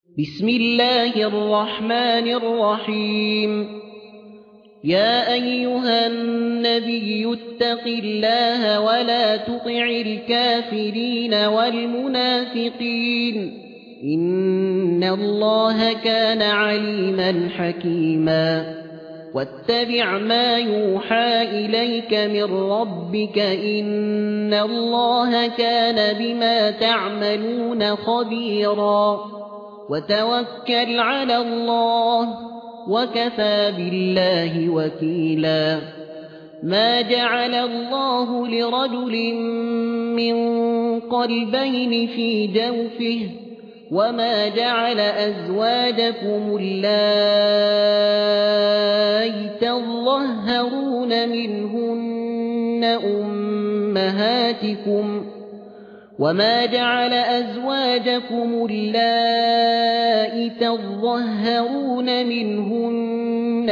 بسم الله الرحمن الرحيم. يا أيها النبي اتق الله ولا تطع الكافرين والمنافقين إن الله كان عليما حكيما. واتبع ما يوحى إليك من ربك إن الله كان بما تعملون خبيرا. وتوكل على الله وكفى بالله وكيلا. ما جعل الله لرجل من قلبين في جوفه وما جعل أزواجكم اللائي تظاهرون منهن أمهاتكم وما جعل أزواجكم اللائي تظاهرون منهن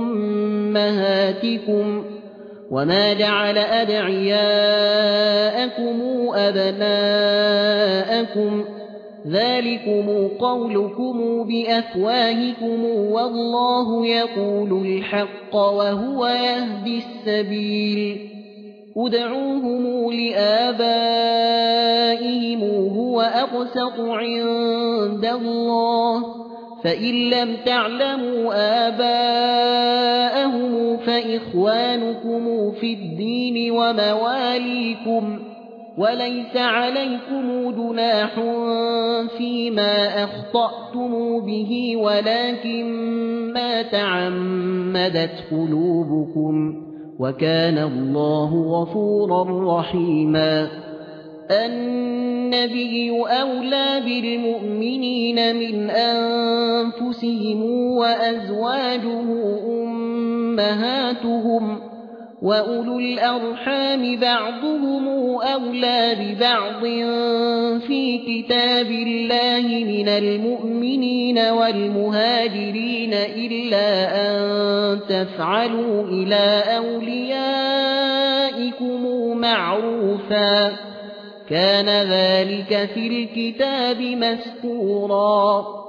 أمهاتكم وما جعل أدعياءكم أبناءكم ذلكم قولكم بأفواهكم والله يقول الحق وهو يهدي السبيل. ادعوهم لآبائهم هو أقسط عند الله فإن لم تعلموا آباءهم فإخوانكم في الدين ومواليكم وليس عليكم جناح فيما أخطأتم به ولكن ما تعمدت قلوبكم وكان الله غفورا رحيما. النبي أولى بالمؤمنين من أنفسهم وأزواجه أمهاتهم وأولو الأرحام بعضهم أولى ببعض في كتاب الله من المؤمنين والمهاجرين إلا أن تفعلوا إلى أوليائكم معروفا كان ذلك في الكتاب مسطورا.